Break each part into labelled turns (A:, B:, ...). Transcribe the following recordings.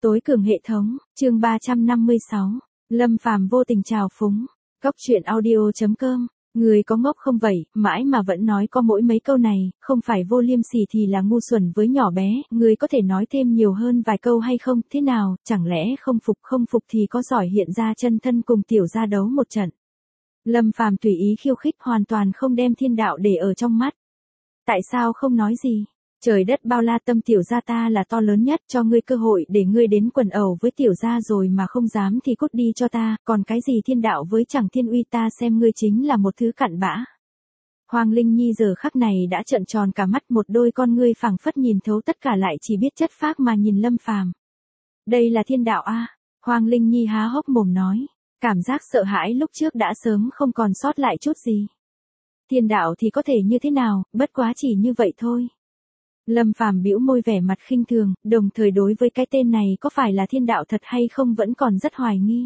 A: Tối cường hệ thống, chương 356. Lâm Phàm vô tình trào phúng. Góc truyện audio.com. Người có ngốc không vậy, mãi mà vẫn nói có mỗi mấy câu này, không phải vô liêm sỉ thì là ngu xuẩn với nhỏ bé, người có thể nói thêm nhiều hơn vài câu hay không, thế nào, chẳng lẽ không phục thì có giỏi hiện ra chân thân cùng tiểu gia đấu một trận. Lâm Phàm tùy ý khiêu khích hoàn toàn không đem thiên đạo để ở trong mắt. Tại sao không nói gì? Trời đất bao la, tâm tiểu gia ta là to lớn nhất, cho ngươi cơ hội để ngươi đến quần ẩu với tiểu gia rồi mà không dám thì cút đi cho ta, còn cái gì thiên đạo với chẳng thiên uy, ta xem ngươi chính là một thứ cặn bã. Hoàng Linh Nhi giờ khắc này đã trợn tròn cả mắt, một đôi con ngươi phảng phất nhìn thấu tất cả lại chỉ biết chất phác mà nhìn Lâm Phàm. Đây là thiên đạo a? Hoàng Linh Nhi há hốc mồm nói, cảm giác sợ hãi lúc trước đã sớm không còn sót lại chút gì. Thiên đạo thì có thể như thế nào, bất quá chỉ như vậy thôi. Lâm Phàm bĩu môi vẻ mặt khinh thường, đồng thời đối với cái tên này có phải là thiên đạo thật hay không vẫn còn rất hoài nghi.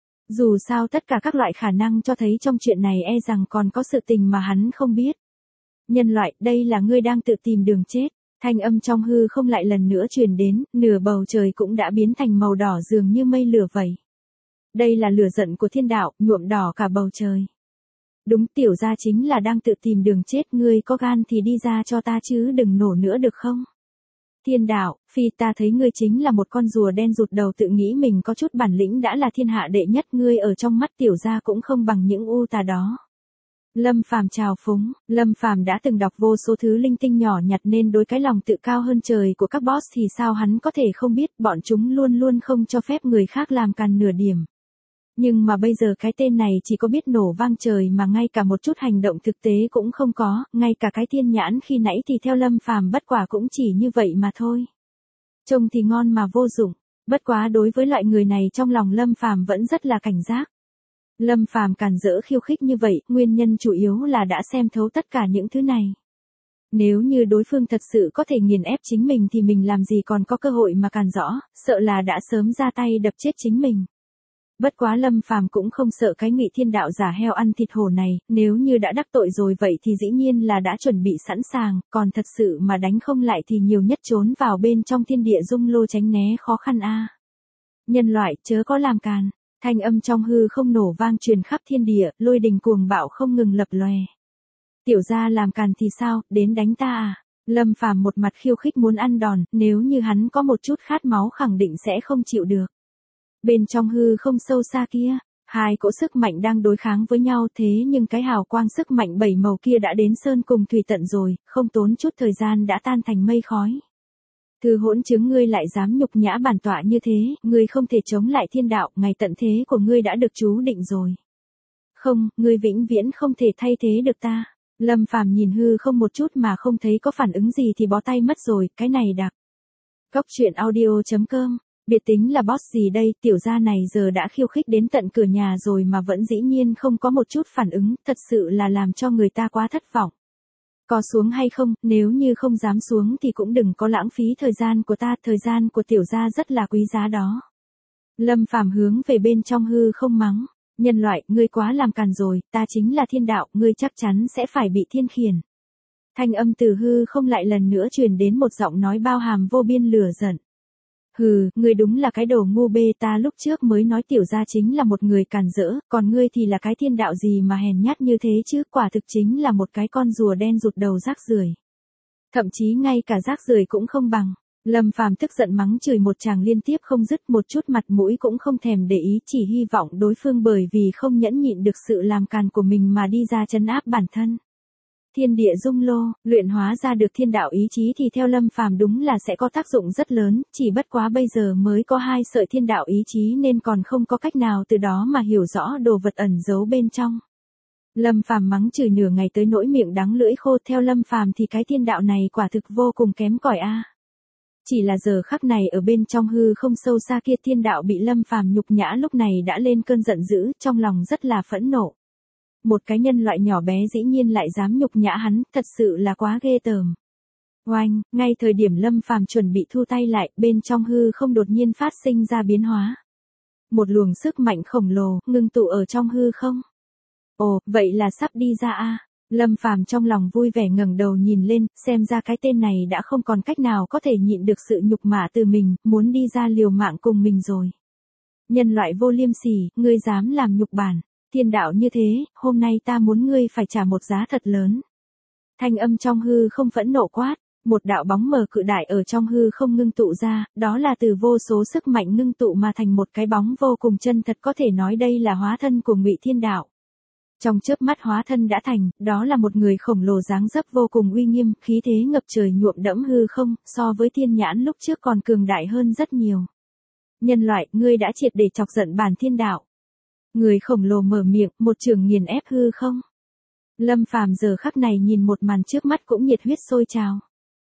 A: Dù sao tất cả các loại khả năng cho thấy trong chuyện này e rằng còn có sự tình mà hắn không biết. Nhân loại, đây là ngươi đang tự tìm đường chết. Thanh âm trong hư không lại lần nữa truyền đến, nửa bầu trời cũng đã biến thành màu đỏ dường như mây lửa vậy. Đây là lửa giận của thiên đạo, nhuộm đỏ cả bầu trời. Đúng, tiểu gia chính là đang tự tìm đường chết, ngươi có gan thì đi ra cho ta chứ đừng nổ nữa được không? Thiên đạo, phi, ta thấy ngươi chính là một con rùa đen rụt đầu, tự nghĩ mình có chút bản lĩnh đã là thiên hạ đệ nhất, ngươi ở trong mắt tiểu gia cũng không bằng những u tà đó. Lâm Phàm trào phúng, Lâm Phàm đã từng đọc vô số thứ linh tinh nhỏ nhặt nên đối cái lòng tự cao hơn trời của các boss thì sao hắn có thể không biết, bọn chúng luôn luôn không cho phép người khác làm càn nửa điểm. Nhưng mà bây giờ cái tên này chỉ có biết nổ vang trời mà ngay cả một chút hành động thực tế cũng không có, ngay cả cái thiên nhãn khi nãy thì theo Lâm Phàm bất quả cũng chỉ như vậy mà thôi. Trông thì ngon mà vô dụng, bất quá đối với loại người này trong lòng Lâm Phàm vẫn rất là cảnh giác. Lâm Phàm càn rỡ khiêu khích như vậy, nguyên nhân chủ yếu là đã xem thấu tất cả những thứ này. Nếu như đối phương thật sự có thể nghiền ép chính mình thì mình làm gì còn có cơ hội mà càn rõ, sợ là đã sớm ra tay đập chết chính mình. Bất quá Lâm Phàm cũng không sợ cái Ngụy Thiên Đạo giả heo ăn thịt hổ này, nếu như đã đắc tội rồi vậy thì dĩ nhiên là đã chuẩn bị sẵn sàng, còn thật sự mà đánh không lại thì nhiều nhất trốn vào bên trong thiên địa dung lô tránh né khó khăn a. Nhân loại, chớ có làm càn. Thanh âm trong hư không nổ vang truyền khắp thiên địa, lôi đình cuồng bạo không ngừng lập lòe. Tiểu gia làm càn thì sao, đến đánh ta à? Lâm Phàm một mặt khiêu khích muốn ăn đòn, nếu như hắn có một chút khát máu khẳng định sẽ không chịu được. Bên trong hư không sâu xa kia, hai cỗ sức mạnh đang đối kháng với nhau, thế nhưng cái hào quang sức mạnh bảy màu kia đã đến sơn cùng thủy tận rồi, không tốn chút thời gian đã tan thành mây khói. Thư hỗn chứng, ngươi lại dám nhục nhã bản tọa như thế, ngươi không thể chống lại thiên đạo, ngày tận thế của ngươi đã được chú định rồi. Không, ngươi vĩnh viễn không thể thay thế được ta. Lâm Phàm nhìn hư không một chút mà không thấy có phản ứng gì thì bó tay mất rồi, cái này đặc. Góc truyện audio.com. Biệt tính là boss gì đây, tiểu gia này giờ đã khiêu khích đến tận cửa nhà rồi mà vẫn dĩ nhiên không có một chút phản ứng, thật sự là làm cho người ta quá thất vọng. Có xuống hay không, nếu như không dám xuống thì cũng đừng có lãng phí thời gian của ta, thời gian của tiểu gia rất là quý giá đó. Lâm Phàm hướng về bên trong hư không mắng, nhân loại, ngươi quá làm càn rồi, ta chính là thiên đạo, ngươi chắc chắn sẽ phải bị thiên khiển. Thanh âm từ hư không lại lần nữa truyền đến một giọng nói bao hàm vô biên lửa giận. Hừ, ngươi đúng là cái đồ ngu bê, ta lúc trước mới nói tiểu gia chính là một người càn rỡ, còn ngươi thì là cái thiên đạo gì mà hèn nhát như thế chứ, quả thực chính là một cái con rùa đen rụt đầu rác rưởi. Thậm chí ngay cả rác rưởi cũng không bằng. Lâm Phàm tức giận mắng chửi một tràng liên tiếp không dứt, một chút mặt mũi cũng không thèm để ý, chỉ hy vọng đối phương bởi vì không nhẫn nhịn được sự làm càn của mình mà đi ra trấn áp bản thân. Thiên địa dung lô, luyện hóa ra được thiên đạo ý chí thì theo Lâm Phàm đúng là sẽ có tác dụng rất lớn, chỉ bất quá bây giờ mới có 2 sợi thiên đạo ý chí nên còn không có cách nào từ đó mà hiểu rõ đồ vật ẩn giấu bên trong. Lâm Phàm mắng chửi nửa ngày tới nỗi miệng đắng lưỡi khô, theo Lâm Phàm thì cái thiên đạo này quả thực vô cùng kém cỏi a. Chỉ là giờ khắc này ở bên trong hư không sâu xa kia, thiên đạo bị Lâm Phàm nhục nhã lúc này đã lên cơn giận dữ, trong lòng rất là phẫn nộ. Một cái nhân loại nhỏ bé dĩ nhiên lại dám nhục nhã hắn, thật sự là quá ghê tởm. Oanh, ngay thời điểm Lâm Phàm chuẩn bị thu tay lại, bên trong hư không đột nhiên phát sinh ra biến hóa. Một luồng sức mạnh khổng lồ ngưng tụ ở trong hư không. Ồ, vậy là sắp đi ra a. Lâm Phàm trong lòng vui vẻ ngẩng đầu nhìn lên, xem ra cái tên này đã không còn cách nào có thể nhịn được sự nhục mạ từ mình, muốn đi ra liều mạng cùng mình rồi. Nhân loại vô liêm sỉ, ngươi dám làm nhục bản, thiên đạo như thế, hôm nay ta muốn ngươi phải trả một giá thật lớn. Thanh âm trong hư không phẫn nộ quát, một đạo bóng mờ cự đại ở trong hư không ngưng tụ ra, đó là từ vô số sức mạnh ngưng tụ mà thành một cái bóng vô cùng chân thật, có thể nói đây là hóa thân của Ngụy Thiên Đạo. Trong chớp mắt hóa thân đã thành, đó là một người khổng lồ dáng dấp vô cùng uy nghiêm, khí thế ngập trời nhuộm đẫm hư không, so với thiên nhãn lúc trước còn cường đại hơn rất nhiều. Nhân loại, ngươi đã triệt để chọc giận bản thiên đạo. Người khổng lồ mở miệng, một trường nghiền ép hư không. Lâm Phàm giờ khắc này nhìn một màn trước mắt cũng nhiệt huyết sôi trào.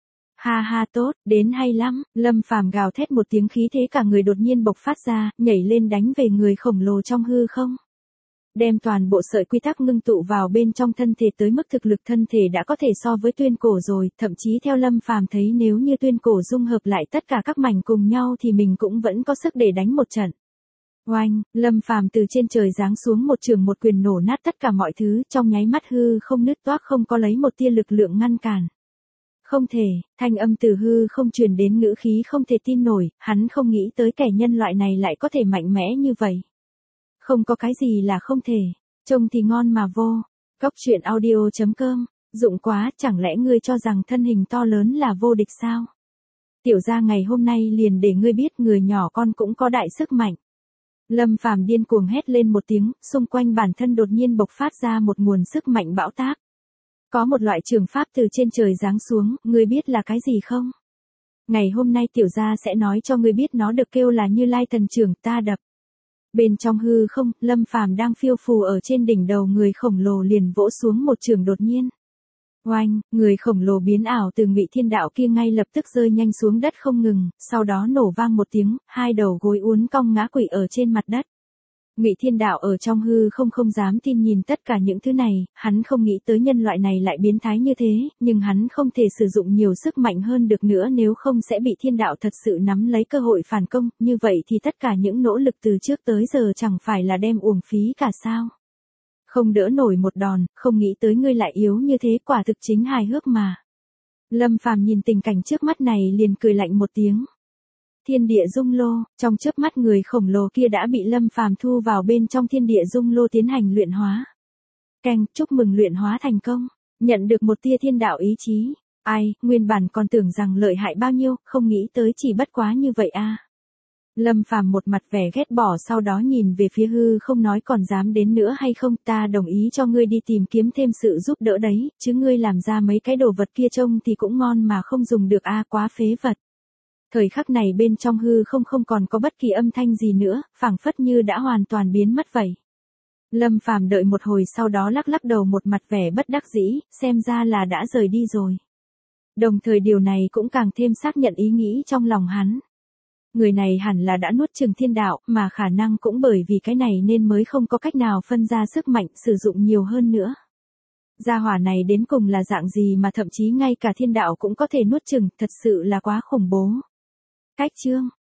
A: Ha ha tốt, đến hay lắm, Lâm Phàm gào thét một tiếng, khí thế cả người đột nhiên bộc phát ra, nhảy lên đánh về người khổng lồ trong hư không. Đem toàn bộ sợi quy tắc ngưng tụ vào bên trong thân thể tới mức thực lực thân thể đã có thể so với tuyên cổ rồi, thậm chí theo Lâm Phàm thấy nếu như tuyên cổ dung hợp lại tất cả các mảnh cùng nhau thì mình cũng vẫn có sức để đánh một trận. Oanh, Lâm Phàm từ trên trời giáng xuống một trường một quyền nổ nát tất cả mọi thứ, trong nháy mắt hư không nứt toác, không có lấy một tia lực lượng ngăn cản. Không thể, thanh âm từ hư không truyền đến, ngữ khí không thể tin nổi, hắn không nghĩ tới kẻ nhân loại này lại có thể mạnh mẽ như vậy. Không có cái gì là không thể, trông thì ngon mà vô. Cóc truyện audio.com, dụng quá, chẳng lẽ ngươi cho rằng thân hình to lớn là vô địch sao? Tiểu gia ngày hôm nay liền để ngươi biết người nhỏ con cũng có đại sức mạnh. Lâm Phàm điên cuồng hét lên một tiếng, xung quanh bản thân đột nhiên bộc phát ra một nguồn sức mạnh bão táp. Có một loại trường pháp từ trên trời giáng xuống, ngươi biết là cái gì không? Ngày hôm nay tiểu gia sẽ nói cho ngươi biết, nó được kêu là Như Lai thần trưởng ta đập. Bên trong hư không, Lâm Phàm đang phiêu phù ở trên đỉnh đầu người khổng lồ liền vỗ xuống một trường đột nhiên. Oanh, người khổng lồ biến ảo từ Ngụy Thiên Đạo kia ngay lập tức rơi nhanh xuống đất không ngừng, sau đó nổ vang một tiếng, hai đầu gối uốn cong ngã quỵ ở trên mặt đất. Ngụy Thiên Đạo ở trong hư không dám tin nhìn tất cả những thứ này, hắn không nghĩ tới nhân loại này lại biến thái như thế, nhưng hắn không thể sử dụng nhiều sức mạnh hơn được nữa, nếu không sẽ bị Thiên Đạo thật sự nắm lấy cơ hội phản công, như vậy thì tất cả những nỗ lực từ trước tới giờ chẳng phải là đem uổng phí cả sao. Không đỡ nổi một đòn, không nghĩ tới ngươi lại yếu như thế, quả thực chính hài hước mà. Lâm Phàm nhìn tình cảnh trước mắt này liền cười lạnh một tiếng. Thiên địa dung lô, trong chớp mắt người khổng lồ kia đã bị Lâm Phàm thu vào bên trong thiên địa dung lô tiến hành luyện hóa. Keng, chúc mừng luyện hóa thành công, nhận được một tia thiên đạo ý chí. Ai, nguyên bản còn tưởng rằng lợi hại bao nhiêu, không nghĩ tới chỉ bất quá như vậy a. Lâm Phàm một mặt vẻ ghét bỏ, sau đó nhìn về phía hư không nói, còn dám đến nữa hay không, ta đồng ý cho ngươi đi tìm kiếm thêm sự giúp đỡ đấy, chứ ngươi làm ra mấy cái đồ vật kia trông thì cũng ngon mà không dùng được a, quá phế vật. Thời khắc này bên trong hư không còn có bất kỳ âm thanh gì nữa, phảng phất như đã hoàn toàn biến mất vậy. Lâm Phàm đợi một hồi sau đó lắc lắc đầu, một mặt vẻ bất đắc dĩ, xem ra là đã rời đi rồi. Đồng thời điều này cũng càng thêm xác nhận ý nghĩ trong lòng hắn. Người này hẳn là đã nuốt chửng thiên đạo, mà khả năng cũng bởi vì cái này nên mới không có cách nào phân ra sức mạnh sử dụng nhiều hơn nữa. Gia hỏa này đến cùng là dạng gì mà thậm chí ngay cả thiên đạo cũng có thể nuốt chửng, thật sự là quá khủng bố. Cách chương